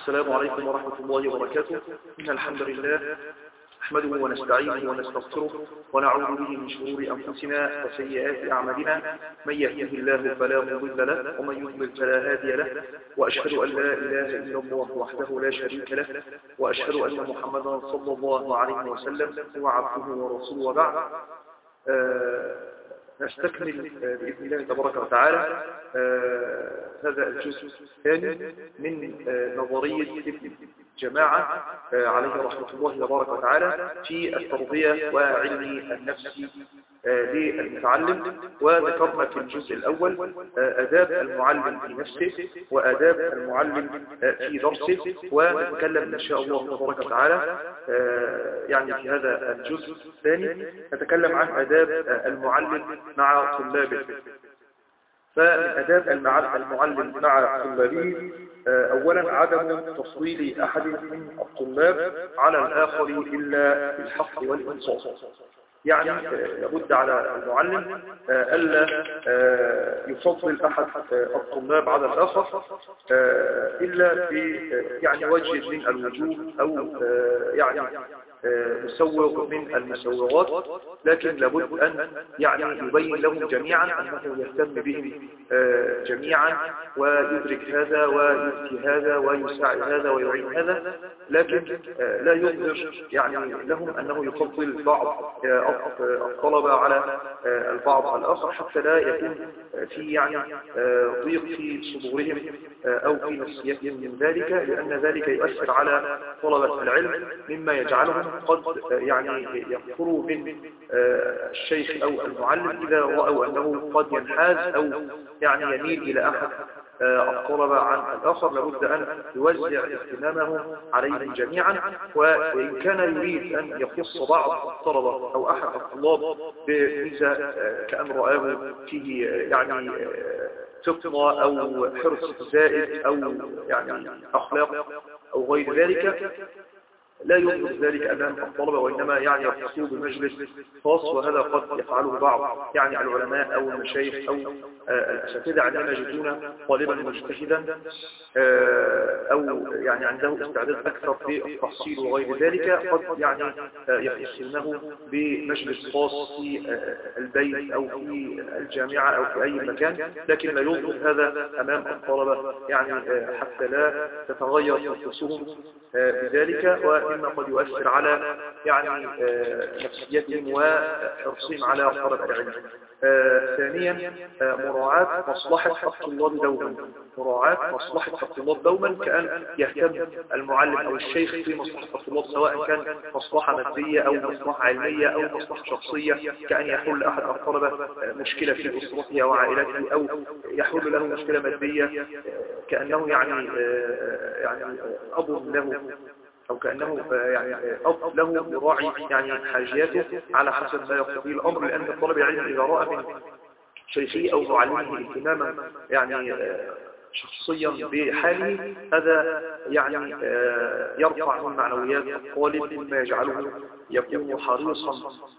السلام عليكم ورحمة الله وبركاته. إن الحمد لله نحمده ونستعينه ونستغفره ونعوذ به من شرور أنفسنا وسيئات أعمالنا. من يهده الله فلا مضل له ومن يضلل فلا هادي له، وأشهد أن لا إله إلا الله وحده لا شريك له، وأشهد أن محمدا صلى الله عليه وسلم هو عبده ورسوله. وبعد نستكمل بإذن الله تبارك وتعالى هذا الجزء الثاني من نظرية ابن جماعة عليه رحمة الله تبارك وتعالى في التربية وعلم النفس للمتعلم. وذكرنا في الجزء الأول آداب المعلم في نفسه وآداب المعلم في درسه، ونتكلم إن شاء الله تبارك وتعالى يعني في هذا الجزء الثاني نتكلم عن آداب المعلم مع طلابه. فمن آداب المعلم مع طلابه أولا عدم تفضيل أحد من الطلاب على الآخر إلا بالحق والإنصاف. يعني لابد على المعلم ألا يفضل أحد الطلاب على الآخر إلا يعني وجه من الوجوه أو يعني مسوغ من المسوغات، لكن لابد أن يعني يبين لهم جميعا أنه يهتم بهم جميعا ويدرك هذا ويؤتي هذا ويساعد هذا ويعين هذا، لكن لا يظهر يعني لهم أنه يفضل بعض الطلبة على البعض الآخر حتى لا يكون في يعني ضيق في صدورهم أو في نفسيتهم من ذلك، لأن ذلك يؤثر على طلبة العلم مما يجعلهم قد يعني يكفروا من الشيخ أو المعلم إذا رأوا أنه قد ينحاز أو يعني يميل إلى أحد الطلبة عن الآخر. لابد أن يوزع اهتمامه عليهم جميعا، وإن كان يريد أن يخص بعض الطلبة أو أحد الطلاب بميزة كأن رآه فيه يعني فطنة أو حرص زائد أو يعني أخلاق أو غير ذلك، لا يظهر ذلك أمام الطلبة، وإنما يعني يخصوه بمجلس خاص، وهذا قد يفعله بعض يعني العلماء أو المشايخ أو الأساتذة عندما يجدون طالبا مجتهدا أو يعني عنده استعداد أكثر في التحصيل وغير ذلك، قد يعني يخصونه بمجلس خاص في البيت أو في الجامعة أو في أي مكان، لكن لا يظهر هذا أمام الطلبة يعني حتى لا تتغير نفوسهم بذلك، وإما قد يؤثر على يعني نفسيتهم وحرصهم على طلب العلم. ثانيا مراعاة مصلحة الطلاب دوما، مراعاة مصلحة الطلاب دوما، كأن يهتم المعلم أو الشيخ في مصلحة الطلاب، سواء كان مصلحة مادية أو مصلحة علمية أو مصلحة شخصية، كأن يحل أحد الطلبة مشكلة في أسرته أو عائلته، أو يحل له مشكلة مادية كأنه يعني أب له، أو كأنه يعني أب له يراعي يعني حاجياته على حسب ما يقتضيه الأمر، لأن الطالب العلم إذا رأى من شيخه أو معلمه اهتماما يعني شخصيا بحاله، هذا يعني يرفع من معنويات الطالب مما يجعله يكون حريصا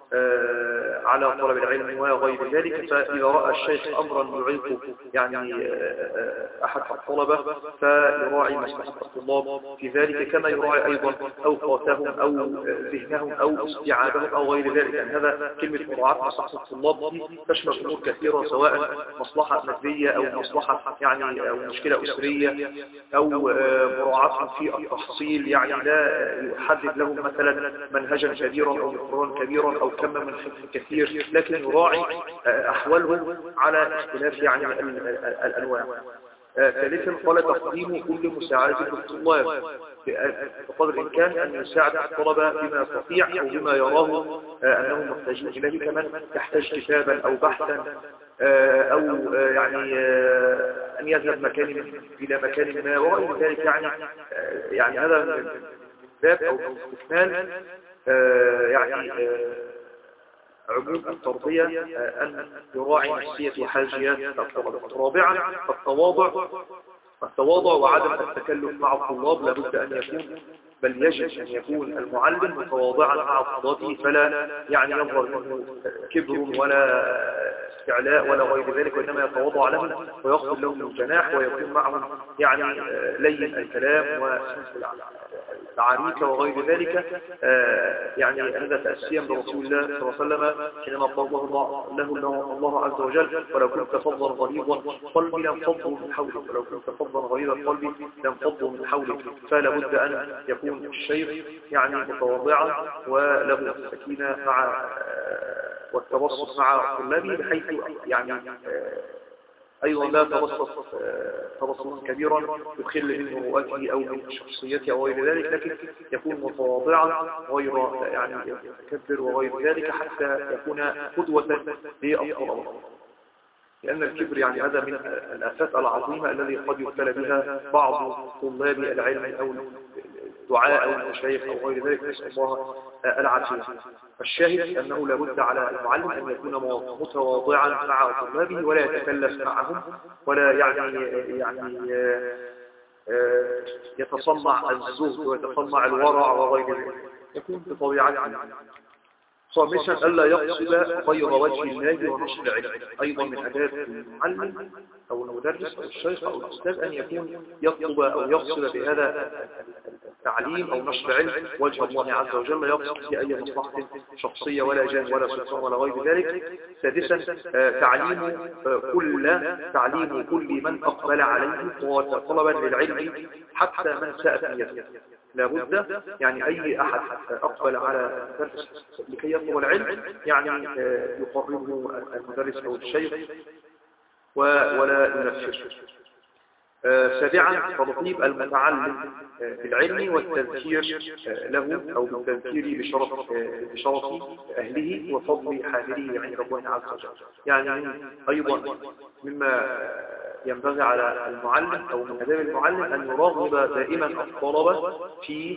على طلب العلم وغير ذلك. فإذا رأى الشيخ أمرا يعيق يعني أحد الطلبة فيراعي مصلحة الطلاب في ذلك، كما يراعي أيضا أوقاتهم أو ذهنهم أو استيعابهم أو غير ذلك. يعني هذا كلمة مراعاة مصلحة الطلاب دي تشمل أمور كثيرة، سواء مصلحة مادية أو مصلحة يعني أو مشكلة أسرية أو مراعاة في التحصيل، يعني لا يحدد لهم مثلا منهجا كبيرا أو مقررا كبيرا أو كم من حفظ كثير، لكن يراعي أحوالهم على اختلاف يعني الأنواع. ثالثا قال تقديم كل مساعدة للطلاب بقدر الإمكان أن يساعد الطلبة بما يستطيع أو بما يراه أنهم محتاجين إليه، كمن يحتاج كتابا أو بحثا أو يعني أن يذهب إلى مكان ما وغير ذلك. يعني هذا من باب أو استكمال يعني عموم التربية أن يراعي نفسية وحاجيات الطلبة. رابعا التواضع وعدم التكلف مع الطلاب. لابد أن يكون بل يجب أن يكون المعلم متواضعا مع طلابه، فلا يعني يظهر منه كبر ولا استعلاء ولا غير ذلك، وإنما يتواضع لهم ويخفض لهم الجناح ويكون معهم يعني لين الكلام وسمس العريكة وغير ذلك. يعني هذا تأسيا برسول الله صلى الله عليه وسلم حينما قال له الله عز وجل: ولو كنت فظا غليظ القلب لانفضوا من حولك، ولو كنت فظا غليظ القلب لانفضوا من حولك. فلا بد أن يكون الشيخ يعني متواضعا وله السكينة مع والتوسط مع طلابه، بحيث يعني أيضا لا تبسط تبسطا كبيرا يخل من مروءته أو من شخصيته أو غير ذلك، لكن يكون متواضعا غير يعني يتكبر وغير ذلك، حتى يكون قدوة للطلبة. لأن الكبر يعني هذا من الآفات العظيمة الذي قد يبتلى بها بعض طلاب العلم أو الدعاء أو المشايخ أو غير ذلك، نسأل الله العافية. الشاهد أنه لابد على المعلم أن يكون متواضعا مع طلابه، ولا يتكلف معهم، ولا يعني يتصنع الزهد ويتصنع الورع وغير ذلك، يكون بطبيعته. خامسا: ألا يقصد غير وجه الله ونشر العلم. أيضا من آداب المعلم أو المدرس أو الشيخ أو الأستاذ أن يكون يطلب أو يقصد بهذا التعليم أو نشر العلم وجه الله عز وجل، لا يقصد في أي مصلحة شخصية ولا جاه ولا سلطان ولا غير ذلك. سادسا: تعليم كل من أقبل عليه طلبا للعلم حتى من ساءت نيته. لابد يعني أي أحد أقبل على درس لكي يطلب العلم يعني يقربه المدرس أو الشيخ ولا ينفسه. سابعا: ترغيب المتعلم بالعلم والتذكير له أو بالتذكير بشرف أهله وفضل حامله عند الله عز وجل. يعني أيضا مما ينبغي على المعلم أو من آداب المعلم أن يرغب دائما الطلبة في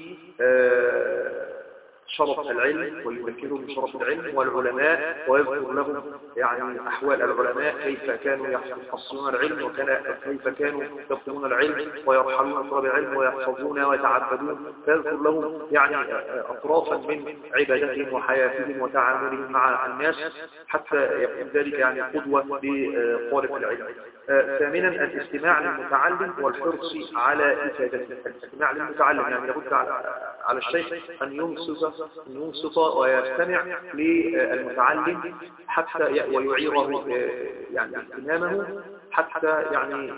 شرف العلم ويذكرهم بشرف العلم والعلماء، ويذكر لهم يعني أحوال العلماء كيف كانوا يحصلون العلم وكيف كانوا يطلبون العلم ويرحلون طلب العلم ويحفظون ويتعبدون، فيذكر لهم يعني أطرافا من عبادتهم وحياتهم وتعاملهم مع الناس، حتى يكون ذلك يعني قدوة لطالب العلم. ثامنا: الاستماع للمتعلم والحرص على إفادته. الاستماع للمتعلم يعني لابد على الشيخ أن ينصت ويستمع للمتعلم حتى ويعيره يعني اهتمامه، حتى يعني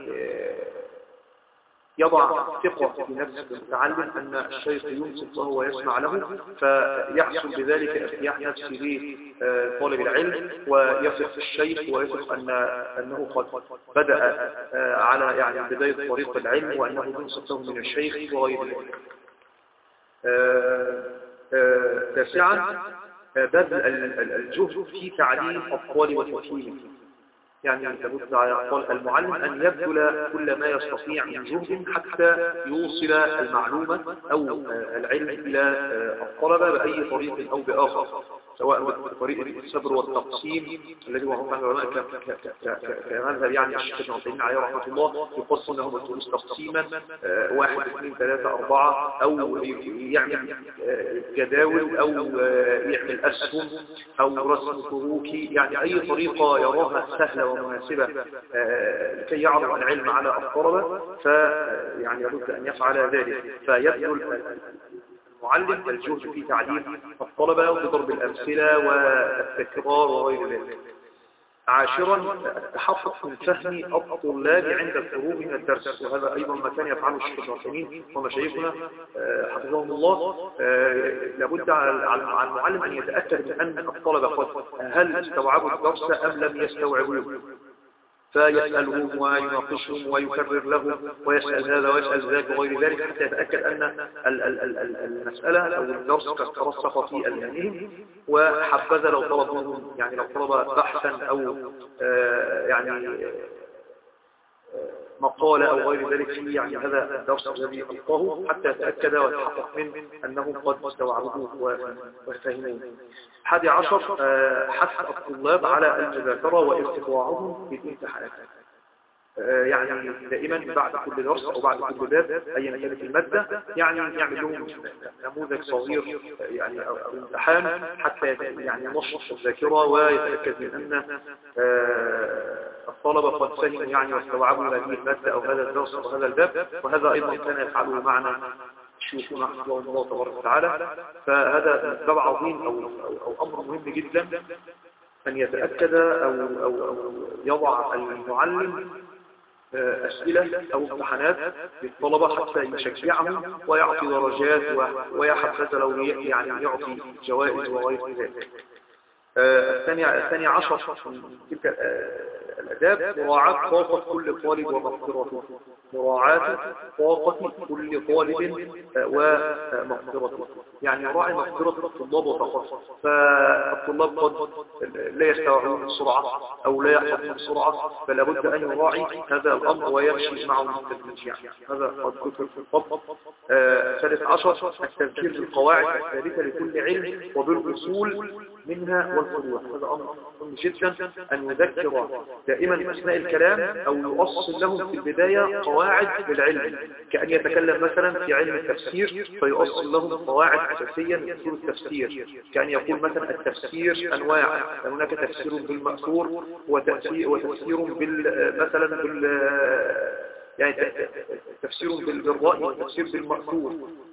يضع ثقة في نفس المتعلم أن الشيخ ينصت له ويسمع له، فيحصل بذلك ارتياح نفسي لطالب العلم، ويثق في الشيخ ويثق أنه قد بدأ على يعني بداية طريق العلم، وأنه ينصت له من الشيخ وغير ذلك. تاسعا: بذل الجهد في تعليم الطالب وتفهيمه. يعني لابد على المعلم أن يبذل كل ما يستطيع من جهد حتى يوصل المعلومة أو العلم إلى الطلبة بأي طريق أو بآخر، سواء بطريقة الصبر والتقسيم الذي هو هم العلماء كمذهب يعني الشيخ ابن عثيمين عليه رحمة الله يقسم لهم الدروس تقسيما 1 2 3 4، أو يعمل جداول أو يعمل أسهم أو رسم كروكي، يعني أي طريقة يراها سهلة ومناسبة لكي يعرض العلم على الطلبة، فيعني لابد أن يفعل ذلك. فيبذل المعلم الجهد في تعليم الطلبة بضرب الأمثلة والتكرار وغير ذلك. عاشرا: التحقق من فهم الطلاب عند الخروج من الدرس، وهذا أيضا ما كان يفعله الشيخ ابن عثيمين ومشايخنا حفظهم الله. لابد على المعلم أن يتأكد من أن الطلبة هل استوعبوا الدرس أم لم يستوعبوه، فيسألهم ويناقشهم ويكرر لهم ويسأل هذا ويسأل ذاك وغير ذلك، حتى يتأكد أن المسألة أو الدرس قد ترسخ في أذهانهم. وحبذا لو طلب منهم يعني لو طلب بحثا أو يعني مقالة أو غير ذلك فيه يعني هذا الدرس الذي ألقاه، حتى يتأكد ويتحقق من أنهم قد استوعبوه وفهموه. 11: حث الطلاب على المذاكرة واستطاعهم في الامتحانات. يعني دائما بعد كل درس أو بعد كل باب أيا كانت المادة يعني يعمل لهم نموذج صغير يعني أو امتحان حتى يعني ينشط الذاكرة ويتأكد من أن الطلبة قد فهموا يعني واستوعبوا هذه المادة أو هذا الدرس أو هذا الباب، وهذا أيضا كان يفعله معنا شيوخنا حفظه الله تبارك وتعالى. فهذا باب عظيم أو أمر مهم جدا أن يتأكد أو يضع المعلم أسئلة أو امتحانات للطلبة حتى يشجعهم ويعطي درجات ويحفز لو يعني يعطي جوائز وغير ذلك. الثاني عشر من تلك الأداب مراعاة طاقة كل طالب ومغفرته. مراعاة طاقة كل طالب ومغفرته، يعني يراعي مغفرة الطلاب وطاقته. فالطلاب قد لا يستوعبون بسرعة أو لا يحفظون بسرعة، فلا بد أن يراعي هذا الأمر ويمشي معهم بالتدريج. يعني هذا قد ذكر في الفضل. 13 التذكير بالقواعد الثابتة لكل علم وبالأصول منها والفروع. هذا أمر مهم جدا أن يذكر دائما أثناء الكلام أو يؤصل لهم في البداية قواعد للعلم، كأن يتكلم مثلا في علم التفسير فيؤصل لهم قواعد أساسية من أصول التفسير، كأن يقول مثلا التفسير أنواع، هناك تفسير بالمأثور وتفسير مثلا يعني تفسير بالرأي وتفسير بالمأثور،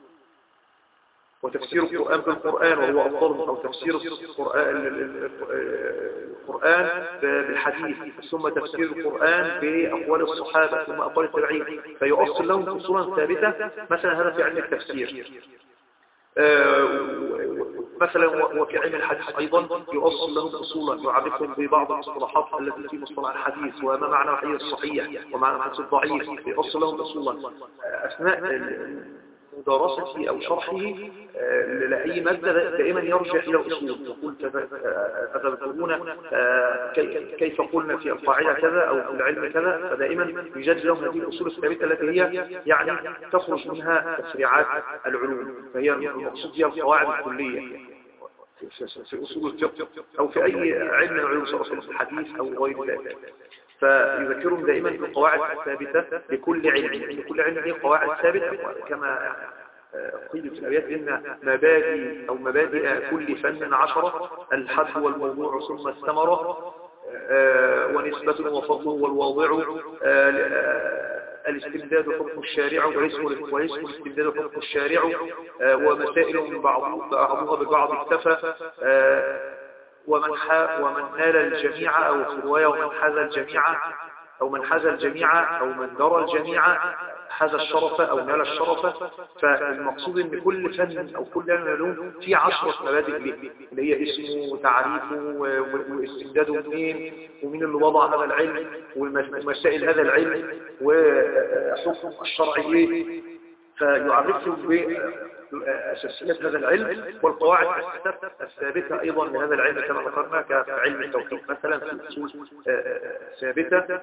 وتفسير القرآن بالقرآن وهو أفضل، أو تفسير القرآن بالحديث، ثم تفسير القرآن بأقوال الصحابة ثم أقوال التابعين، فيؤصل لهم أصولا ثابتة. مثلا هذا في علم التفسير. مثلا وفي علم الحديث أيضا يؤصل لهم أصولا يعرفهم ببعض المصطلحات التي في مصطلح الحديث وما معنى الحديث الصحيح ومعنى الحديث الضعيف، يؤصل لهم أصولا. أثناء مدارسته أو شرحه لأي مادة دائما يرجع إلى الأصول، يقول تذكرون كيف قلنا في القاعدة كذا أو في العلم كذا، فدائما يجد لهم هذه الأصول الثابتة التي هي يعني تخرج منها تفريعات العلوم، فهي المقصود بها القواعد الكلية في أصول الفقه أو في أي علم من العلوم سواء في الحديث أو غير ذلك. فيذكرهم دائما بالقواعد الثابتة لكل علم، لكل علم هي قواعد ثابتة كما قيل في الآيات إن مبادئ كل فن 10: الحد والموضوع ثم الثمرة ونسبة وفضل والواضع الاستمداد حكم الشارع واسم الاستمداد حكم الشارع ومسائل من بعضها ببعض اكتفى ومن نال الجميع أو في رواية ومن حاز الجميع أو من حاز الجميع أو من درى الجميع حاز الشرف أو نال الشرف. فالمقصود ان كل فن أو كل علم في 10 مبادئ اللي هي اسمه وتعريفه واستمداده منين ومين اللي وضع هذا العلم ومسائل هذا العلم وحكم الشرعي ايه، فيعرفهم بأساسيات هذا العلم والقواعد الثابتة أيضا لهذا العلم كما ذكرنا كعلم التوحيد مثلا في أصول ثابتة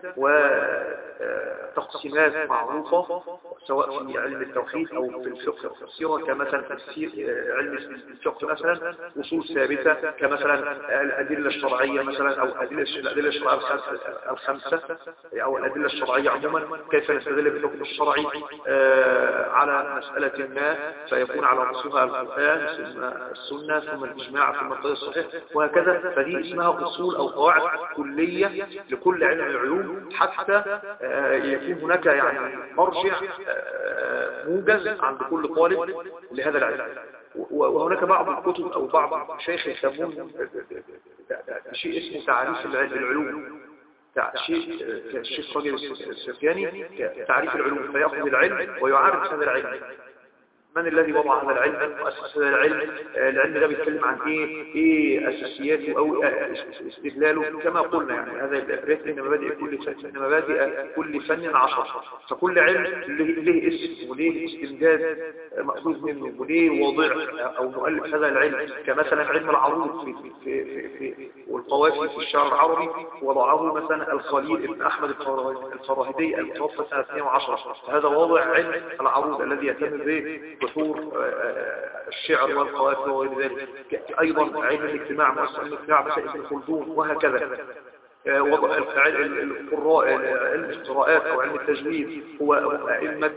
وتقسيمات معروفة سواء في علم التوحيد أو في الفقه والتفسير، كمثلا تفسير علم الفقه مثلا أصول ثابتة كمثلا الأدلة الشرعية مثلا أو الأدلة الشرعية الخمسة أو الأدلة الشرعية عموما، كيف نستدل بالحكم الشرعي على مسألة ما فيكون على رأسها القرآن ثم السنة ثم الإجماع ثم القياس الصحيح وهكذا. فدي اسمها أصول أو قواعد كلية لكل علم من العلوم حتى يكون هناك يعني مرجع موجز عند كل طالب لهذا العلم. وهناك بعض الكتب أو بعض الشيخ يسمون شيء اسمه تعريف العلوم، شيء الشيخ راجل السفياني تعريف العلوم، فيأخذ العلم ويعرف هذا العلم، من الذي وضع هذا العلم، من مؤسس هذا العلم ده بيتكلم عن ايه اساسياته او استدلاله كما قلنا. يعني هذا الابريت ان مبادئ كل فن 10، فكل علم له اسم وله استمداد مأخوذ منه وله وضع او مؤلف هذا العلم، كمثلا علم العروض في والقوافي في الشعر العربي وضعه مثلا الخليل ابن احمد الفراهيدي المتوفى سنة 210، فهذا وضع علم العروض الذي يهتم به بحور الشعر والقوافي وغير ذلك. أيضا علم الاجتماع مسائل ابن خلدون وهكذا. وضع القراء، علم القراءات أو علم التجويد هو أئمة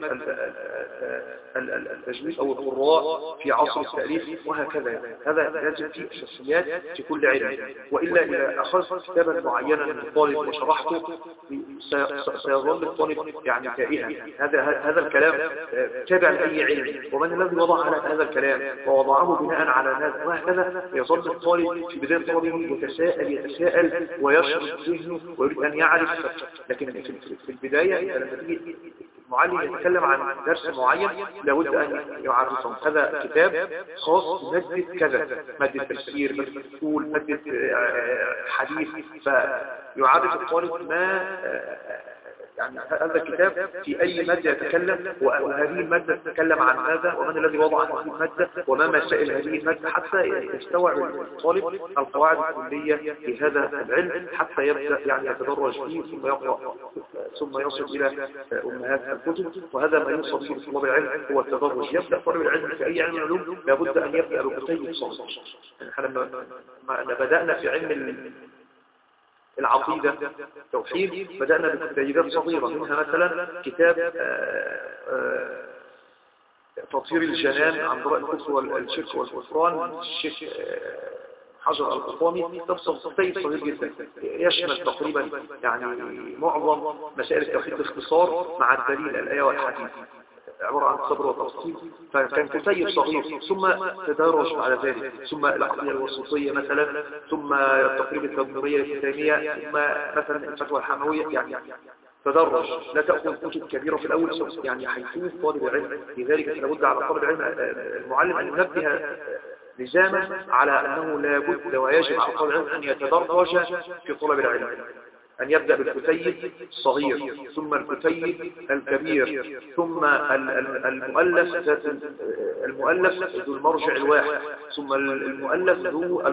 التجويد أو القراء في عصر التأليف وهكذا. هذا لازم فيه أساسيات في كل علم، وإلا إذا أخذت كتابا معينا من الطالب وشرحته سيظل الطالب يعني تائها. هذا الكلام تابع لأي علم، ومن الذي وضع على هذا الكلام ووضعه بناء على هذا وهكذا. يظل الطالب في بداية طلبه يتساءل ويشرب ذهنه ويريد أن يعرف، لكن في البداية لما تيجي المعلم يتكلم عن درس معين لابد أن يعرفهم. هذا كتاب خاص بمادة كذا، مادة تفسير، مادة أصول، مادة حديث، فيعرف الطالب ما يعني هذا الكتاب في أي مادة يتكلم، وهذه المادة تتكلم عن ماذا، ومن الذي وضع هذه المادة، وما مسائل هذه المادة، حتى يستوعب الطالب القواعد الكلية في هذا العلم، حتى يبدأ يعني يتدرج فيه ثم يقرأ ثم يصل إلى أمهات الكتب. وهذا ما يوصل به طلاب العلم هو التدرج. يبدأ طالب العلم في أي علم العلوم لابد أن يبدأ بكتيب صغير. لما بدأنا في علم العقيدة توحيد بدأنا بكتيبات صغيرة، منها مثلا كتاب تطهير الجنان عن ضرائب الكفر والشرك والكفران الشيخ حجر القطامي. كتيب صغير جدا يشمل تقريبا يعني معظم مسائل التوحيد باختصار مع الدليل الآية والحديث، عبارة عن صبر وتفصيل. فكان كتيب صغير، ثم تدرج على ذلك، ثم العقيدة الوسطية مثلا، ثم التقريب التدمرية الإسلامية، ثم مثلا الفتوى الحموية. يعني تدرج، لا تأخذ كتب كبيرة في الأول يعني حيثوه طالب العلم. لذلك لابد على طالب العلم المعلم أن ينبه لزاما على أنه لابد ويجب على طالب العلم أن يتدرج في طلب العلم، أن يبدأ بالكتيب الصغير، ثم الكتيب الكبير، ثم المؤلف ذو المرجع الواحد، ثم المؤلف ذو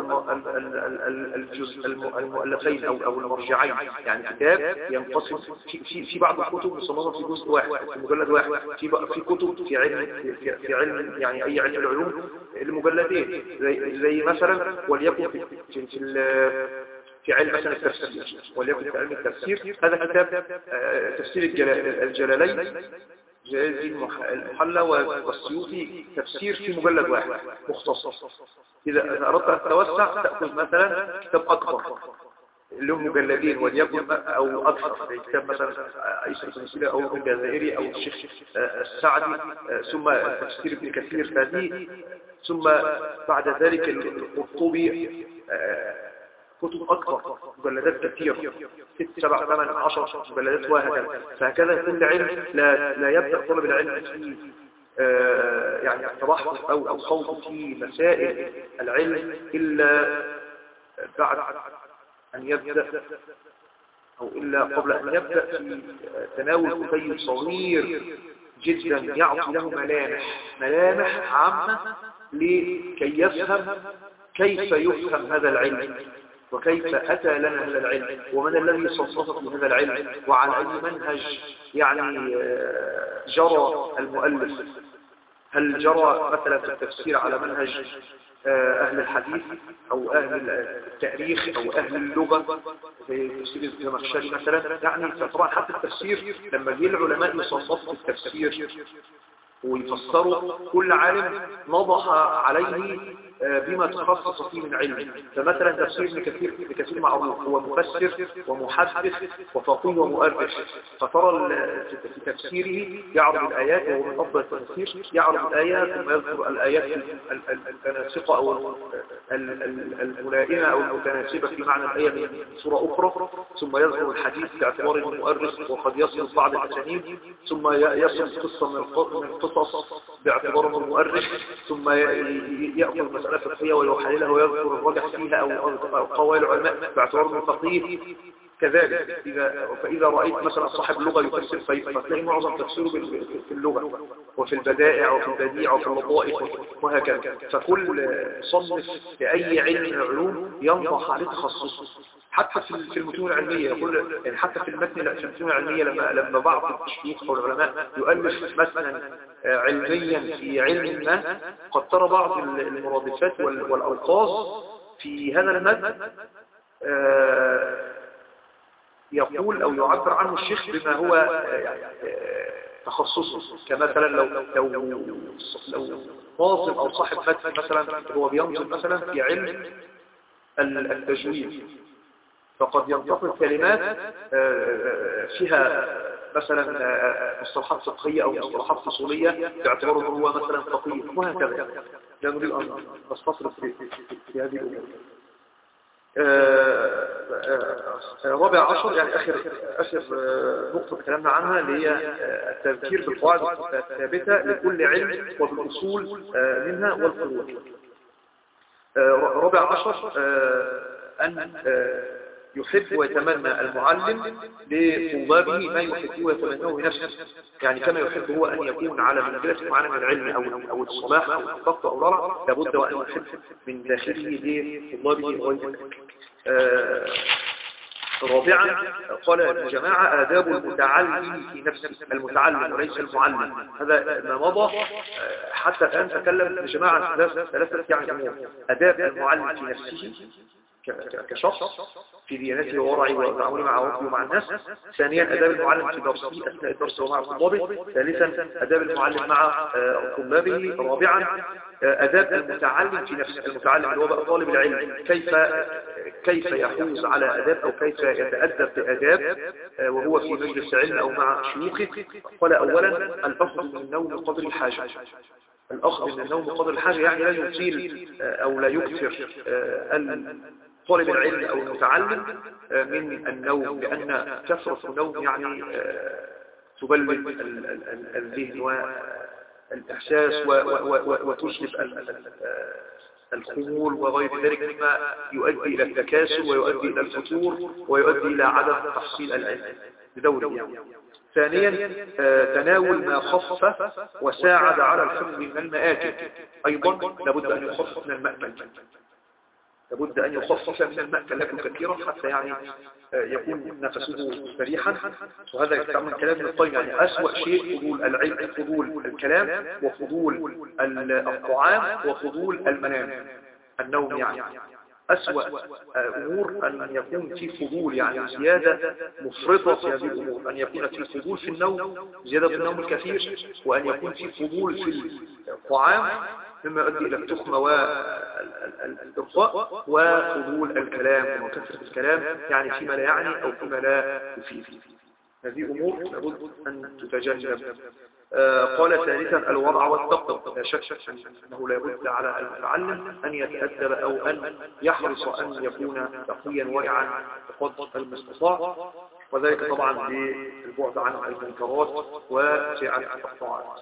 المؤلفين أو المرجعين. يعني كتاب ينقسم في بعض الكتب مصنفة في جزء واحد، في مجلد واحد، في كتب في علم يعني أي علم العلوم المجلدين، زي مثلا وليكن في علم مثلا التفسير، وليكن في علم التفسير هذا كتاب تفسير الجلالين جلالي المحلى والسيوطي، تفسير في مجلد واحد مختصر. إذا أردت أن تتوسع تأخذ مثلا كتاب أكبر له مجلدين وليكن أو أكثر، زي كتاب مثلا أيسر المسيلة أو الجزائري أو الشيخ السعدي، ثم تفسير ابن كثير هذه، ثم بعد ذلك القرطبي، كتب أكثر، مجلدات كثيرة 6 7 8 10 مجلدات وهكذا. فهكذا كل علم لا يبدأ طلب العلم في يعني التبحث أو خوض في مسائل العلم إلا بعد أن يبدأ أو إلا قبل أن يبدأ في تناول كتيب صغير جدا يعطي له ملامح عامة لكي يفهم كيف يفهم هذا العلم، وكيف أتى لنا هذا العلم، ومن الذي صنفه لهذا العلم، وعلى أي منهج يعني جرى المؤلف. هل جرى مثلا في التفسير على منهج أهل الحديث أو أهل التاريخ أو أهل اللغة زي تفسير الزمخشري مثلا؟ يعني فطبعا حتى التفسير لما جه العلماء يصنفوا التفسير ويفسروا، كل عالم نضح عليه بما تخصص فيه من علم. فمثلا تفسير ابن كثير معروف، هو مفسر ومحدث وفقيه ومؤرخ، فترى في تفسيره يعرض الآيات، وهو من أفضل التفسير، يعرض الآيات ثم يذكر الآيات المتناسقة أو الملائمة أو المتناسبة في معنى الآية من سورة أخرى، ثم يذكر الحديث باعتبار المؤرخ وقد يصل بعض الأسانيد، ثم يصل قصة من القصص باعتبار المؤرخ، ثم يأخذ مسألة فقهية ويحللها ويذكر الراجح فيها أو قوال العلماء باعتبار الفقيه. كذلك فإذا رأيت مثلا صاحب اللغة يفسر فتلاقي معظم تفسيره في اللغة وفي البدائع وفي البديع وفي اللطائف وهكذا. فكل صنف لأي علم من العلوم ينضح عليه تخصصه. حتى في المتون العلمية يقول يعني حتى في المتن في المتون العلمية لما بعض الشيوخ أو العلماء يؤلف مثلا علميا في علم ما، قد ترى بعض المرادفات والألفاظ في هذا المتن يقول أو يعبر عنه الشيخ بما هو تخصصه. كمثلا لو ناظم أو صاحب متن مثلا هو بينظم مثلا في علم التجويد، فقد ينتقل كلمات فيها مثلا مصطلحات فقهية أو مصطلحات أصولية باعتباره هو مثلا فقيه وهكذا. لا نريد أن نستطرد في هذه الأمور. رابع عشر يعني آخر نقطة تكلمنا عنها، اللي هي التذكير بالقواعد الثابتة لكل علم وبالأصول منها والفروع. رابع عشر أن يحب ويتمنى المعلم لطلابه ما يحبه ويتمناه لنفسه، يعني كما يحب هو أن يكون على منزلة معينة من العلم أو الصلاح أو الضبط أو الورع، لابد وأن يحب من داخله لطلابه غير ذلك. رابعا قال ابن جماعة آداب المتعلم في نفسه، المتعلم وليس المعلم. هذا ما مضى حتى الآن تكلم ابن جماعة عن ثلاثة يعني أمور: آداب المعلم في نفسه كشخص في ديانته وورعه وتعامله مع ربه ومع الناس. ثانيا آداب المعلم في درسه أثناء الدرس ومع طلابه. ثالثا آداب المعلم مع طلابه. رابعا آداب المتعلم في نفسه، المتعلم اللي هو بقى طالب العلم كيف يحوز على آداب أو كيف يتأدب بآداب وهو في مجلس علم أو مع شيوخه. قال أولا الأخذ من النوم قدر الحاجة. الأخذ من النوم قدر الحاجة يعني لا يطيل أو لا يكثر طالب العلم أو المتعلم من النوم، لأن كثرة النوم يعني تبلد الذهن والإحساس وتجلب الخمول وغير ذلك مما يؤدي إلى التكاسل ويؤدي إلى الفتور ويؤدي إلى عدم تحصيل العلم بدوره يعني. ثانيا تناول ما خفف وساعد على الحفظ من المآكل. أيضا لابد أن يخفف من المأكل، لابد أن يخفف من المأكل لكن كثيرا حتى يعني يكون نفسه مريحا. وهذا يتعمل من كلام ابن القيم، يعني أسوأ شيء فضول العلم، فضول الكلام وفضول الطعام وفضول المنام، النوم يعني أسوأ أمور أن يكون في فضول، يعني زيادة مفرطة في هذه الأمور، أن يكون في فضول في النوم، زيادة في النوم الكثير، وأن يكون في فضول في الطعام مما يؤدي إلى التخمة والإرضاء، وفضول الكلام وكثرة الكلام يعني فيما لا يعني أو فيما لا يفيد. هذه أمور لابد أن تتجنب. قال ثالثا الورع والتقوى. لا شك أنه لا يبد على المتعلم أن يتأدب أو أن يحرص أن يكون تقيا ورعا بقدر المستطاع، وذلك طبعا بالبعد عن المنكرات وفعل الطاعات.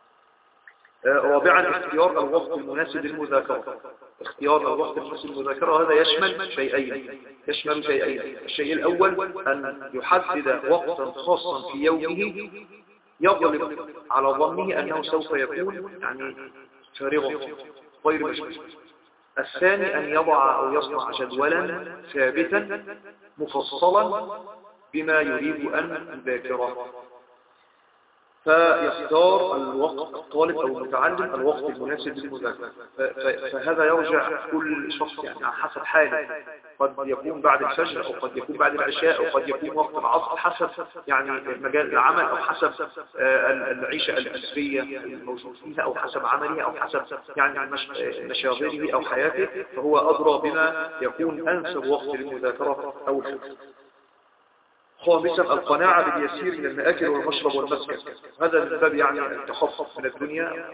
رابعا اختيار الوقت المناسب للمذاكرة. اختيار الوقت المناسب للمذاكرة هذا يشمل شيئين. الشيء الأول أن يحدد وقتا خاصا في يومه يغلب على ظنه أنه سوف يكون يعني فارغا غير مشغول. الثاني أن يضع أو يصنع جدولا ثابتا مفصلا بما يريد أن يذاكره، فيختار الوقت الطالب أو المتعلم الوقت المناسب للمذاكرة. فهذا يرجع كل شخص يعني على حسب حاله، قد يكون بعد الفجر أو قد يكون بعد العشاء أو قد يكون وقت العصر، حسب يعني مجال العمل أو حسب العيشة الأسرية الموجود فيها أو حسب عمله أو حسب يعني مشاغله أو حياته، فهو أدرى بما يكون أنسب وقت للمذاكرة أو الحفظ. خامسا القناعة باليسير من المآكل والمشرب والمسكن. هذا من باب يعني التخفف من الدنيا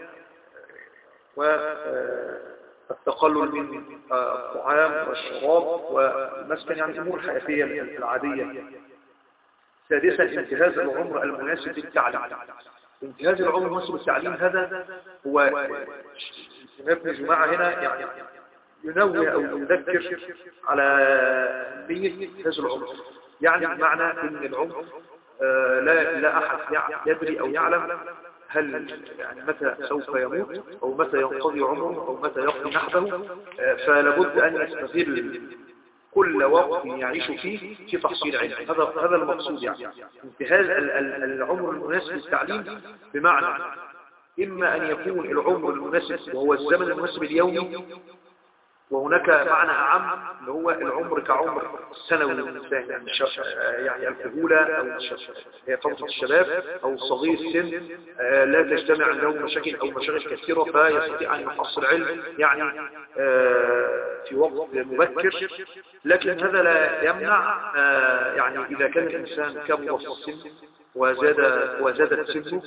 والتقلل من الطعام والشراب والمسكن، يعني الأمور الحياتية العادية. سادسا انتهاز العمر المناسب للتعليم. انتهاز العمر المناسب للتعليم هذا هو ابن جماعة هنا يعني ينوه أو يذكر على أهمية انتهاز العمر، يعني بمعنى ان العمر لا احد يدري او يعلم هل يعني متى سوف يموت او متى ينقضي عمره او متى يقضي نحبه، فلابد ان يستغل كل وقت يعيش فيه في تحصيل علم. هذا المقصود، يعني انتهاز العمر المناسب للتعليم، بمعنى اما ان يكون العمر المناسب وهو الزمن المناسب اليومي وهناك معنى أعم اللي هو العمر كعمر سنوي للإنسان، يعني الكهولة أو هي فترة الشباب أو صغير السن لا تجتمع عنده مشاكل أو مشاغل كثيرة فيستطيع أن يحصل علم يعني في وقت مبكر. لكن هذا لا يمنع يعني إذا كان الإنسان كبر في السن وزادت سنه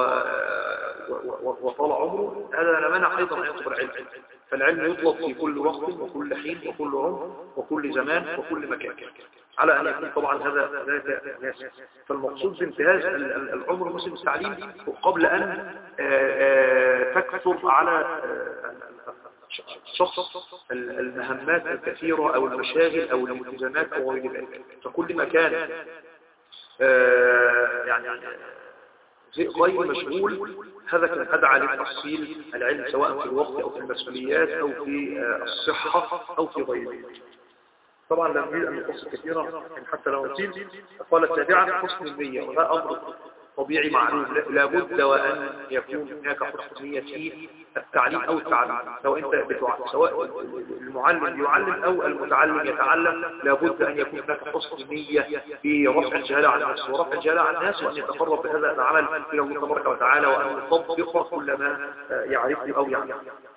وطال عمره، هذا لا مانع أيضا أن يطلب العلم. فالعلم يطلب في كل وقت وكل حين وكل عمر وكل زمان وكل مكان، على أن يكون طبعا هذا ذات ناس. فالمقصود بانتهاز العمر المسلم التعليم قبل أن تكثر على شخص المهمات الكثيرة أو المشاغل أو الالتزامات أو غير ذلك. فكل ما كان يعني غير مشغول هذا كان أدعى لتحصيل العلم سواء في الوقت أو في المسؤوليات أو في الصحة أو في غيره. طبعا لا نريد أن نقص كثيرا حتى لو نطيل. قال التابعة حسن النية، وهذا أمر طبيعي معلوم، لابد وأن يكون هناك حسن نية في التعليم أو التعلم. سواء المعلم يعلم أو المتعلم يتعلم، لابد أن يكون هناك حسن نية في رفع الجهالة عن الناس ورفع الجهالة عن الناس، وأن يتقرب بهذا العمل إلى الله تبارك وتعالى، وأن يطبق كل ما يعرفه أو يعلم.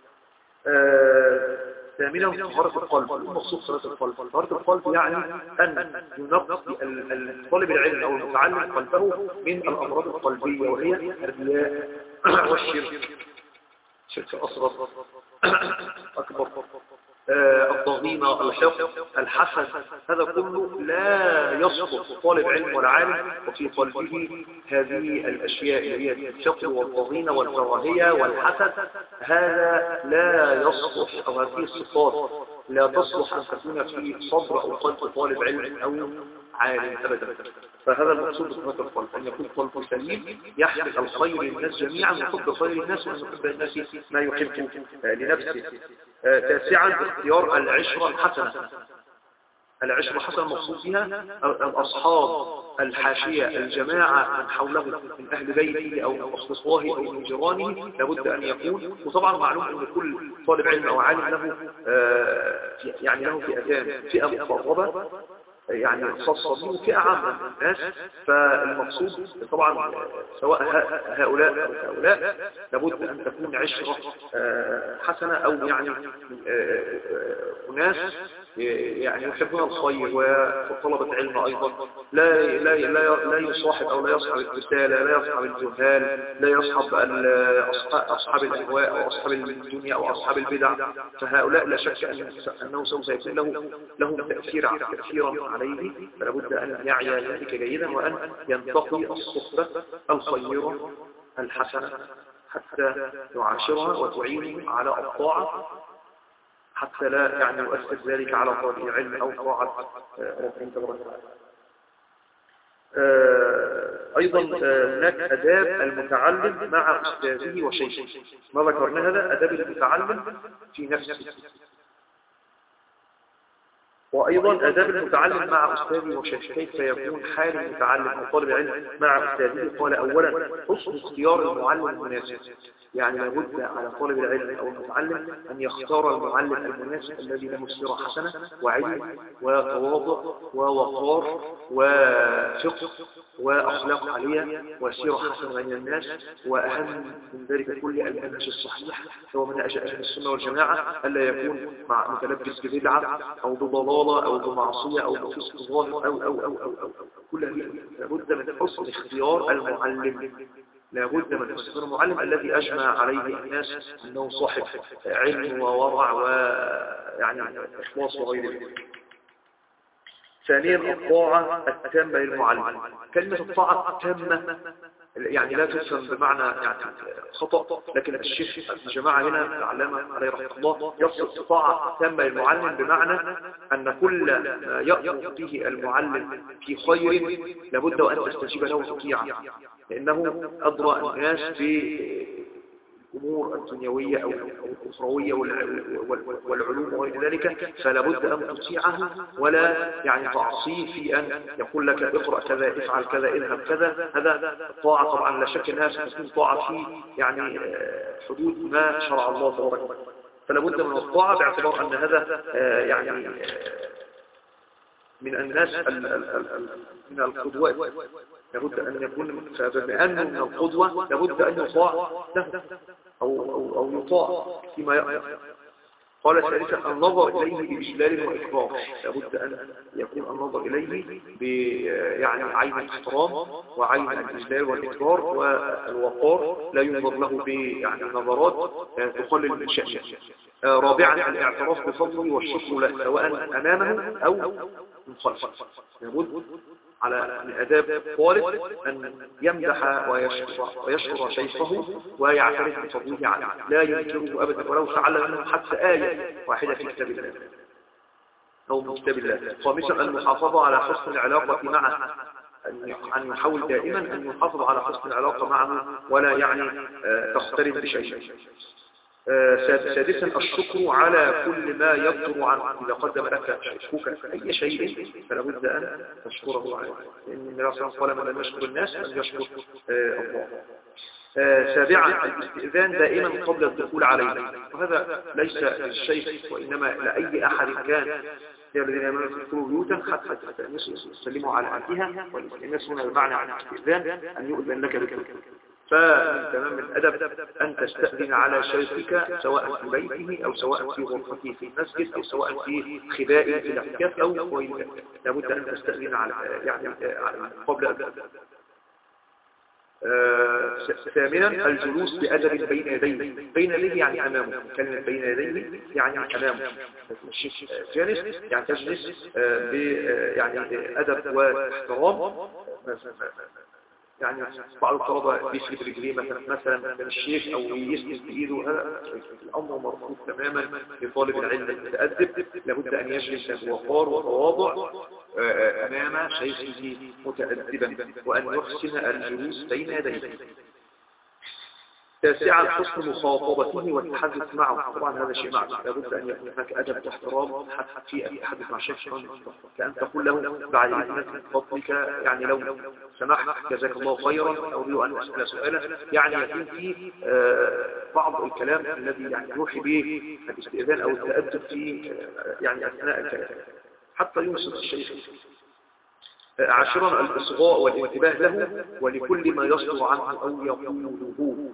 ثامنا طهارة القلب. المقصود طهارة القلب، طهارة القلب يعني أن ينقي طالب العلم أو المتعلم قلبه من الأمراض القلبية، وهي الرياء والشرك، شرك أصغر أكبر، الضغينة، الحقد، الحسد، هذا كله لا يصلح طالب علم ولا عالم وفي قلبه هذه الأشياء اللي هي الحقد والضغينة والكراهية والحسد. هذا لا يصلح، أو هذه الصفات لا تصلح أن تكون في صدر أو قلب طالب علم أو عالم أبدا. فهذا المقصود بصفات القلب، أن يكون قلبه سليم يحمل الخير للناس جميعا ويحب خير الناس وأن يحب الناس ما يحب لنفسه. تاسعا اختيار العشرة الحسنة. العشرة الحسنة المقصود بها الأصحاب، الحاشية، الجماعة من حوله من أهل بيته أو من أصدقائه أو من جيرانه، لابد أن يكون. وطبعا معلوم أن كل طالب علم أو عالم له يعني له فئتان، فئة مقربة يعني خاصة به وفئة عامة من الناس. فالمقصود طبعا سواء هؤلاء أو هؤلاء لابد أن تكون عشرة حسنة، أو يعني أناس يعني يحبون الخير وطلبة علم أيضا، لا يصاحب أو لا يصحب الرسالة، لا يصحب الجهال، لا يصحب أصحاب الأهواء أو أصحاب الدنيا أو أصحاب البدع. فهؤلاء لا شك أنه سوف يكون لهم تأثيرا عليه، فلابد أن يعي ذلك جيدا وأن ينتقي الصحبة الخيرة الحسنة حتى يعاشرها وتعينه على الطاعة، حتى لا يعني يؤثر ذلك على طالب العلم أو طاعة ربنا تبارك وتعالى. أيضا هناك أداب المتعلم مع أستاذه وشيخه. ما ذكرنا هذا أداب المتعلم في نفسه، وأيضا أداب المتعلم مع أستاذه وشيخه. كيف يكون حال المتعلم أو طالب العلم مع أستاذه؟ قال أولا حسن اختيار المعلم المناسب. يعني لابد على طالب العلم أو المتعلم أن يختار المعلم المناسب الذي له سيرة حسنة وعلم وتواضع ووقار وفقه وأخلاق عالية وسيرة حسنة بين الناس، وأهم من ذلك كل المنهج الصحيح هو منهج أهل السنة والجماعة، ألا يكون متلبس ببدعة أو بضلالة أو بمعصية أو بفسق ظاهر أو كل هذه. لابد من حسن اختيار المعلم، لابد من اختيار المعلم الذي أجمع عليه الناس أنه صاحب علم وورع ويعني إخلاص وغير ذلك. ثانيا الطاعة التامة للمعلم. كلمة الطاعة التامة يعني لا تفهم بمعنى يعني خطأ، لكن الشيخ الجماعة هنا العلامة عليه رحمه الله يصف الطاعة التامة للمعلم بمعنى أن كل ما يأمر به المعلم في خير لابد وأن تستجيب له وتطيعه، لأنه أدرى الناس بالأمور الدنيوية أو الأخروية والعلوم وغير ذلك، فلابد أن تطيعه ولا يعني تعصيه في أن يقول لك اقرأ كذا، افعل كذا، اذهب كذا. هذا الطاعة طبعا لا شك أنها ستكون طاعة في يعني حدود ما شرع الله تبارك وتعالى. فلا بد من الطاعة باعتبار أن هذا يعني من الناس من القدوات، لابد أن يكون، فبما أنه من القدوة لابد أن يطاع له أو يطاع فيما يأمر. قال ثالثا النظر إليه بإجلال وإكرام، لابد أن يكون النظر إليه يعني عين الاحترام وعين الإجلال والإكرام والوقار، لا ينظر له يعني نظرات تقلل من شأنه. رابعا الاعتراف بفضله والشكر له سواء أمامه أو من خلفه. لابد على الأداب طالب أن يمدح ويشكر شيخه ويعترف بفضله عليه، لا ينكره أبدا ولو تعلم منه حتى آية واحدة في كتاب الله أو من كتاب الله. خامسا المحافظة على حسن العلاقة معه، أن يحاول دائما أن يحافظ على حسن العلاقة معه ولا يعني تختلف بشيء. سادسا الشكر على كل ما يصدر عنه، إذا قدم لك شكوكا أي شيء فلا بد أن تشكره عليه، لأن النبي صلى الله عليه وسلم قال من لم يشكر الناس لم يشكر الله. سابعا الاستئذان دائما قبل الدخول عليه، وهذا ليس للشيخ وإنما لأي أحد كان يا الذين يأمنون تدخلوا بيوتا حتى تسلموا على أهلها، والاستئناس هنا بمعنى عن الاستئذان أن يؤذن لك بكذا. فمن تمام الأدب أن تستأذن على شيخك سواء في بيته أو سواء في غرفته في المسجد أو سواء في خبائه في الاعتكاف أو غير ذلك، لابد أن تستأذن على قبل أدب. ثامنا الجلوس بأدب بين يديه، بين يديه يعني أمامه، كلمة بين يديه يعني أمامه، جالس يعني تجلس يعني أدب واحترام. يعني بعض الطلبة بيسلب رجليه مثلا من الشيخ أو يسند بإيده، هذا الأمر مرفوض تماما لطالب العلم المتأدب، لابد أن يجلس بوقار وتواضع أمام شيخه متأدبا وأن يحسن الجلوس بين يديه. تاسعا حسن مخاطبته والتحدث معه، طبعا هذا شيء معه، لابد أن يكون هناك أدب واحترام حتى في التحدث مع الشيخ، كأن تقول له بعد إذنك من فضلك يعني لو سمحت جزاك الله خيرا أريد أن أسأل سؤالا، يعني يكون فيه بعض الكلام الذي يعني يوحي به الاستئذان أو التأدب في يعني أثناء الكلام حتى يوصل الشيخ. عاشرا الإصغاء والانتباه له ولكل ما يصدر عنه أو يقوله،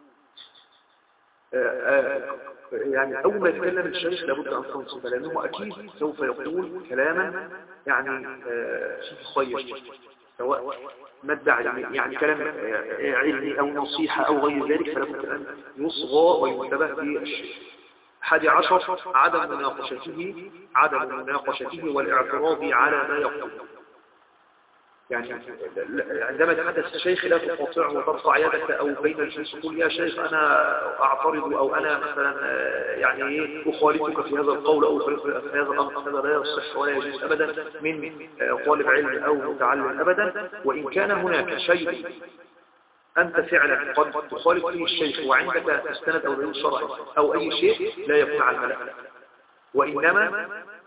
يعني أول ما يتكلم الشيخ لابد أن تنصت، لأنه أكيد سوف يقول كلاما يعني فيه خير، سواء مدع يعني كلام علمي أو نصيحة أو غير ذلك، فلابد أن يصغى وينتبه بالشيخ. 11 عدم مناقشته والاعتراض على ما يقول، يعني عندما يتحدث الشيخ لا تقاطعه وترفع يدك أو بين الجلوس تقول يا شيخ أنا أعترض أو أنا مثلا يعني أخالفك في هذا القول أو في هذا الأمر، هذا لا يصح ولا يجوز أبدا من طالب علم أو متعلم أبدا. وإن كان هناك شيء أنت فعلا قد تخالف فيه الشيخ وعندك مستند أو دليل شرعي أو أي شيء لا يكون على الملأ، وإنما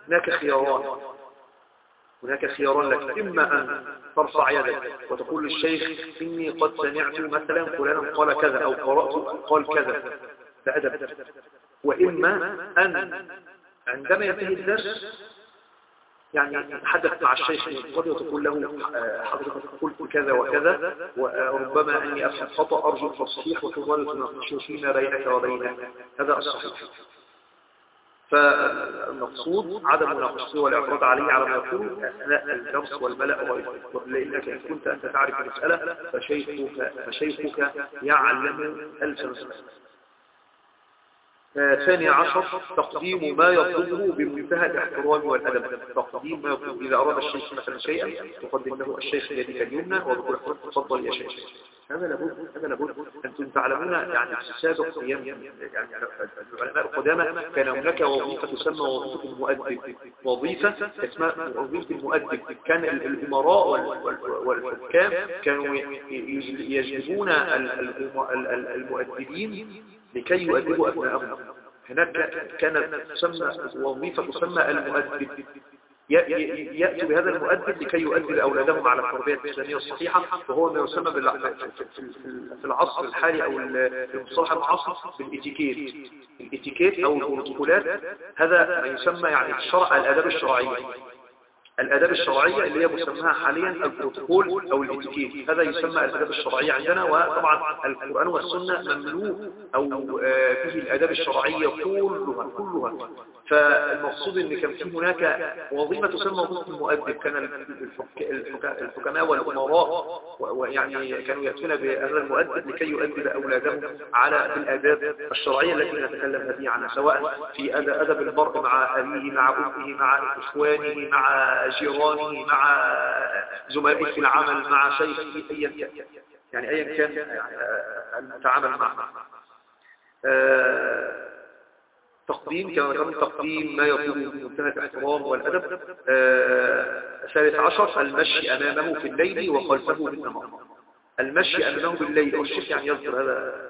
هناك خياران لك، إما أن ترفع يدك وتقول للشيخ إني قد سمعت مثلا فلانا قال كذا أو قرأت قال كذا، ده أدب. وإما أن عندما ينتهي الدرس يعني تحدث مع الشيخ وتقول له حضرتك قلت كذا وكذا وربما أني أفهم خطأ أرجو التصحيح وتظل تناقش فيما بينك وبينه، هذا الصحيح. فالمقصود عدم مناقشته والاعتراض عليه على ما يقول أثناء الدرس والملأ وغيره، لأنك إن كنت أنت تعرف المسألة فشيخك يعلم ألف مسألة. 12 تقديم ما يطلبه بمنتهى الاحترام والأدب، تقديم ما يطلبه إذا أراد الشيخ مثلا شيئا تقدم له الشيخ بيدك اليمنى وبقول تفضل يا شيخ. هذا لابد أنتم تعلمون يعني في السابق يعني العلماء القدامى كان هناك وظيفة تسمى وظيفة المؤدب، وظيفة اسمها وظيفة المؤدب. كان الأمراء والحكام كانوا يجلبون المؤدبين لكي يؤدبوا أبنائهم. هناك كانت وظيفة تسمى المؤدب، يأتوا بهذا المؤدب لكي يؤدب أولادهم على التربية الإسلامية الصحيحة، وهو ما يسمى في العصر الحالي أو المصطلح المعاصر بالإتيكيت. الإتيكيت أو البروتوكولات، هذا ما يسمى يعني الآداب الشرعية. الآداب الشرعية اللي هي مسماها حاليا البروتوكول أو الإتيكيت، هذا يسمى الآداب الشرعية عندنا. وطبعا القرآن والسنة مملوء أو فيه الآداب الشرعية كلها. فالمقصود ان كان في هناك وظيفة تسمى وظيفة المؤدب. كان الحكماء والأمراء ويعني كانوا يأتون بهذا المؤدب لكي يؤدب أولادهم على الآداب الشرعية التي نتكلم به عنها، سواء في أدب المرء مع أبيه، مع أمه، مع إخوانه، مع جيرانه، مع زملائه في العمل، مع شيخه، أيا كان المتعامل معه. تقديم ما يطلب منتهى الاحترام والأدب. 13 المشي أمامه في الليل وخلفه بالنهار. المشي أمامه بالليل والشيخ يعني يذكر هذا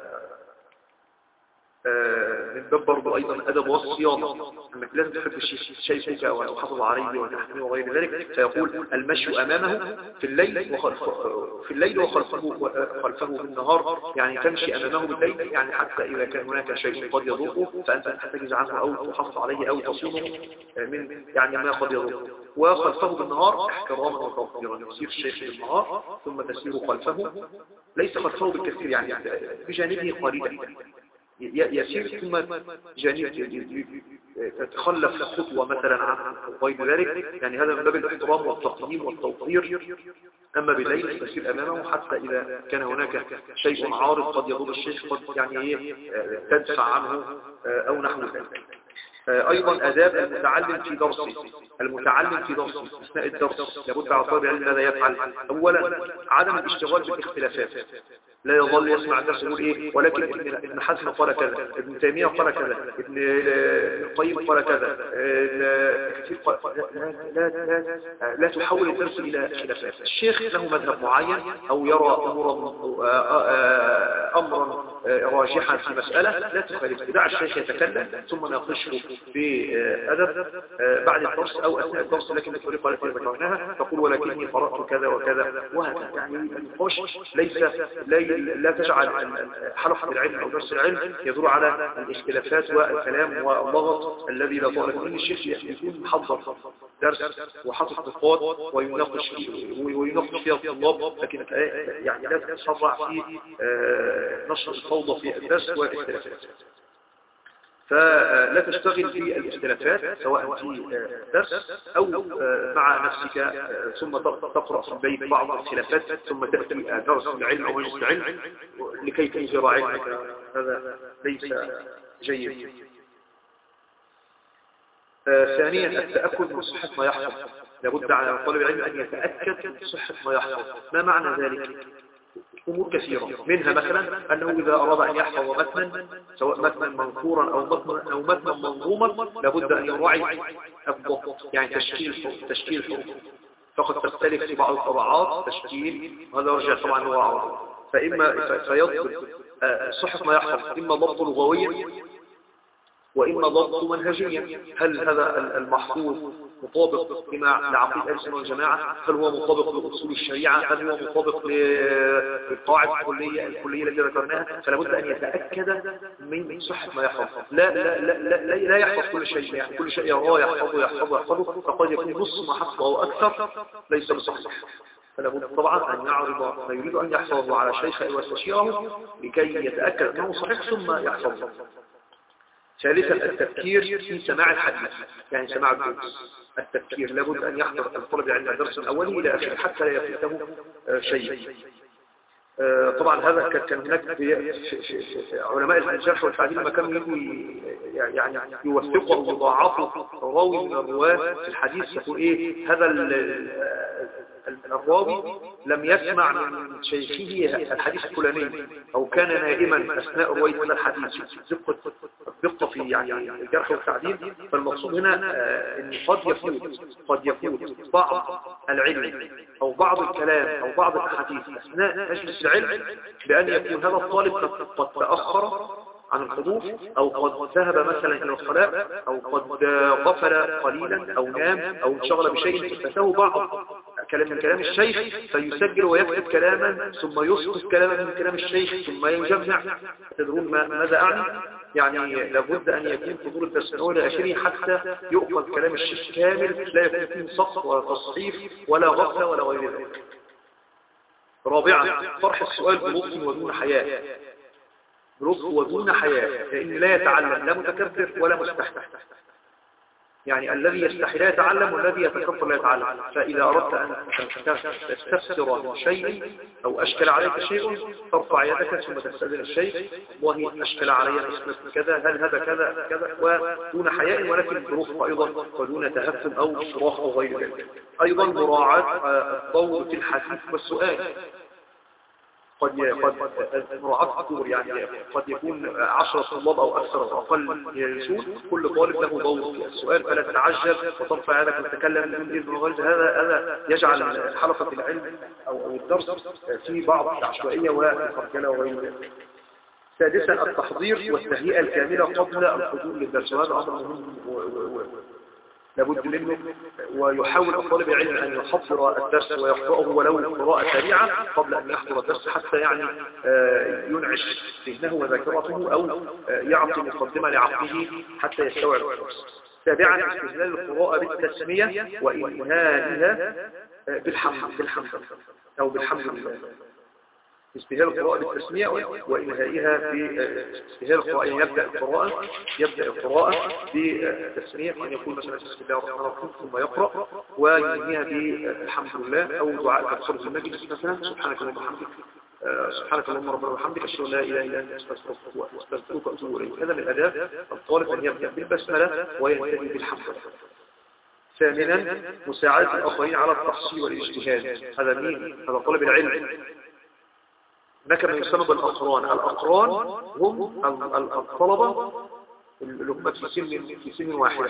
من باب برضو أيضا أدب والصيانة، أنك لازم تحب شيخك وتحافظ عليه وتحميه وغير ذلك. فيقول المشي أمامه في الليل وخلفه بالنهار، يعني تمشي أمامه بالليل، يعني حتى إذا كان هناك شيء قد يضره فأنت تحتجز عنه أو تحافظ عليه أو تصونه من يعني ما قد يضره. وخلفه بالنهار احتراما وتوقيرا، يسير الشيخ بالنهار ثم تسير خلفه، ليس خلفه بالكثير يعني بجانبه قليلا، يسير ثم جانب تتخلف خطوة مثلا عن غير ذلك، يعني هذا من باب الاحترام والتقديم والتوقير. أما بالليل تسير أمامه حتى إذا كان هناك شيء عارض قد يضر الشيخ، قد يعني تدفع عنه أو نحو ذلك. أيضا آداب المتعلم في درسه. أثناء الدرس لابد على طالب العلم ماذا يفعل؟ أولا عدم الاشتغال بالاختلافات، لا يظل يسمع الدرس يقول إيه ولكن ابن حزم قال كذا، ابن تيمية قال كذا، ابن القيم قال كذا، لا تحول الدرس إلى خلافات. الشيخ له مذهب معين أو يرى أمرا راجحا في مسألة، لا تخالف، دع الشيخ يتكلم ثم ناقشه بأدب بعد الدرس أو أثناء الدرس، لكن بالطريقة التي ذكرناها، تقول ولكني قرأت كذا وكذا وهكذا. يعني النقاش لا تجعل حلقة العلم أو درس العلم يدور على الاختلافات والكلام واللغط الذي لا طالب منه. الشيخ يكون محضر درس وحاطط نقاط ويناقش فيها الطلاب، لكن يعني لا تتسرع في نشر الفوضى في الدرس والاختلافات. فلا تشتغل في الاختلافات سواء في الدرس أو مع نفسك، ثم تقرأ في البيت بعض الخلافات ثم تأتي درس العلم أو مجلس العلم لكي تنشر علمك، هذا ليس جيد. ثانيا التأكد من صحة ما يحصل. لابد على طالب العلم أن يتأكد من صحة ما يحصل. ما معنى ذلك؟ أمور كثيرة، منها مثلا أنه إذا أراد أن يحفظ متنا سواء متنا منثورا أو متنا منظوما، لابد أن يراعي الضبط، يعني تشكيل حروف، فقد تختلف في بعض الطبعات تشكيل، وهذا يرجع طبعا هو عرض. فيضبط صحة ما يحفظ إما ضبط لغويا وإما ضبط منهجيا. هل هذا المحفوظ مطابق لعقيدة أهل السنة والجماعة؟ هل هو مطابق لأصول الشريعة؟ هل هو مطابق للقواعد الكلية التي ذكرناها؟ فلا بد أن يتأكد من صحة ما يحفظ. لا يحفظ كل شيء، يعني كل شيء يراه يحفظه، فقد يكون نص ما حفظه أو أكثر ليس بصحيح. فلا بد طبعا أن يعرض ما يريد أن يحفظه على شيخه ويستشيره لكي يتأكد أنه صحيح ثم يحفظه. ثالثا التفكير في سماع الحديث، يعني سماع الدرس. التفكير لابد أن يحضر الطالب العلم الدرس من أوله إلى آخره حتى لا يفوته شيء. طبعا هذا كان هناك علماء الجرح والتعديل لما كانوا يعني يوثقوا أو يضاعفوا راوي من الرواة في الحديث، يقول إيه هذا الراوي لم يسمع من شيخه الحديث الفلاني أو كان نائما أثناء رواية هذا الحديث. دقة في يعني الجرح والتعديل. فالمقصود هنا أن قد يفوت بعض العلم أو بعض الكلام أو بعض الأحاديث أثناء مجلس العلم، بأن يكون هذا الطالب قد تأخر عن الحضور، أو قد ذهب مثلا إلى الخلاء، أو قد غفل قليلا أو نام أو انشغل بشيء ففاته بعض كلام من كلام الشيخ فيسجل ويكتب كلاما ثم يسقط كلاما من كلام الشيخ ثم يجمع. تدرون ماذا أعني؟ يعني لابد أن يكون حضور الدرس من أول آخره حتى يؤخذ كلام الشيخ كامل، لا يكون فيه سقط ولا تصحيف ولا غفلة ولا غير ذلك. رابعا طرح السؤال بلطف ودون حياء، بلطف ودون حياء، لأن لا يتعلم لا متكبر ولا مستحي. يعني الذي يستحي لا يتعلم والذي يتكبر لا يتعلم. فإذا أردت أن تستفسر من شيء أو أشكل عليك شيء ترفع يدك ثم تستأذن الشيخ، والله أشكل علي مسألة كذا، هل هذا كذا كذا، ودون حياء ولكن برفق أيضا ودون تهكم أو صراخ أو غير ذلك. أيضا مراعاة الضوء في الحديث والسؤال. قد مراعاة الدور، يعني قد يكون 10 طلاب أو أكثر أو أقل يجلسون، كل طالب له دور في السؤال، فلا تتعجل وترفع يدك وتتكلم من إذن الغلط. هذا يجعل حلقة العلم أو الدرس في بعض العشوائية والخرجلة وغير ذلك. سادسا التحضير والتهيئة الكاملة قبل الحضور للدرس، وهذا أمر مهم لابد منه. ويحاول طالب العلم أن يحضر الدرس ويقرأه ولو قراءة سريعة قبل أن يحضر الدرس، حتى يعني ينعش ذهنه وذاكرته أو يعطي مقدمة لعقله حتى يستوعب الدرس. سابعا استهلال القراءة بالتسمية وإنهائها بالحمد أو بالحمد لله. استهلال القراءة بالتسمية وإنهائها باستهلال القراءة، يعني يبدأ القراءة بالتسمية، أن يقول مثلا بسم الله الرحمن الرحيم ثم يقرأ، وينهيها بالحمد لله أو دعاء تدخل في المجلس مثلا سبحانك اللهم وبحمدك سبحانك اللهم ربنا وبحمدك أشهد أن لا إله إلا أنت أستغفرك وأتوب إليك. هذا من آداب الطالب أن يبدأ بالبسملة وينتهي بالحمد لله. ثامنا مساعدة الآخرين على التحصيل والاجتهاد. هذا مين؟ هذا طالب العلم. هناك من يسمى بالأقران. الأقران هم الطلبة اللي هم في سن واحدة،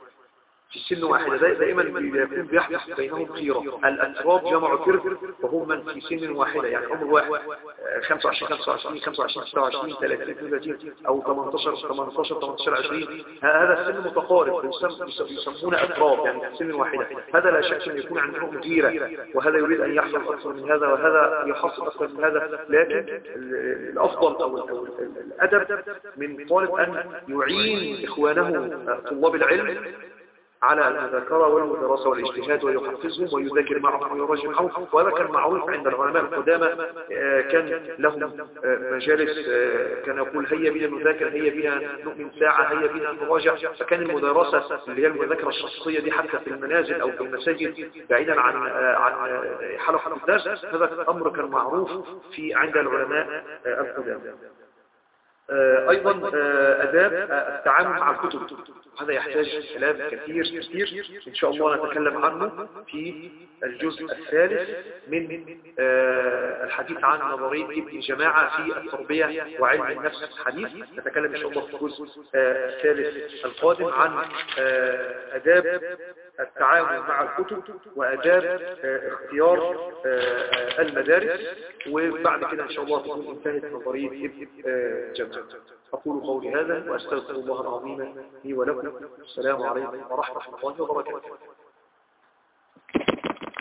دائما يكون بيحدث بينهم خيرة. الأتراب جمع كرب وهم من في سن واحدة، يعني عمر واحد 25 26 30 32 أو 18 20. هذا السن متقارب يسمون أتراب، يعني في سن واحدة. هذا لا شك أن يكون عندهم غيرة، وهذا يريد أن يحصل أكثر من هذا وهذا يحصل أكثر من هذا. لكن الأفضل أو الأدب من طالب أن يعين إخوانه طلاب العلم على المذاكرة والمدرسة والاجتهاد، ويحفزهم ويذاكر معهم ويراجع معهم. وهذا كان معروف عند العلماء القدامى، كان لهم مجالس كان يقول هيا بنا نذاكر، هيا بنا نؤمن ساعة، هيا بنا نراجع. فكان المدرسة اللي هي المذاكرة الشخصية دي حتى في المنازل أو في المساجد بعيدا عن حلقة الدرس، هذا أمر كان معروف عند العلماء القدامى. أيضا آداب التعامل مع الكتب، هذا يحتاج كلام كثير إن شاء الله نتكلم عنه في الجزء الثالث من الحديث عن نظرية ابن جماعة في التربية وعلم النفس الحديث. نتكلم إن شاء الله في الجزء الثالث القادم عن آداب التعامل مع الكتب وآداب اختيار المدارس، وبعد كده إن شاء الله تكون انتهت نظرية ابن جماعة. أقول قولي هذا وأستغفر الله العظيم لي ولكم. السلام عليكم ورحمة الله وبركاته.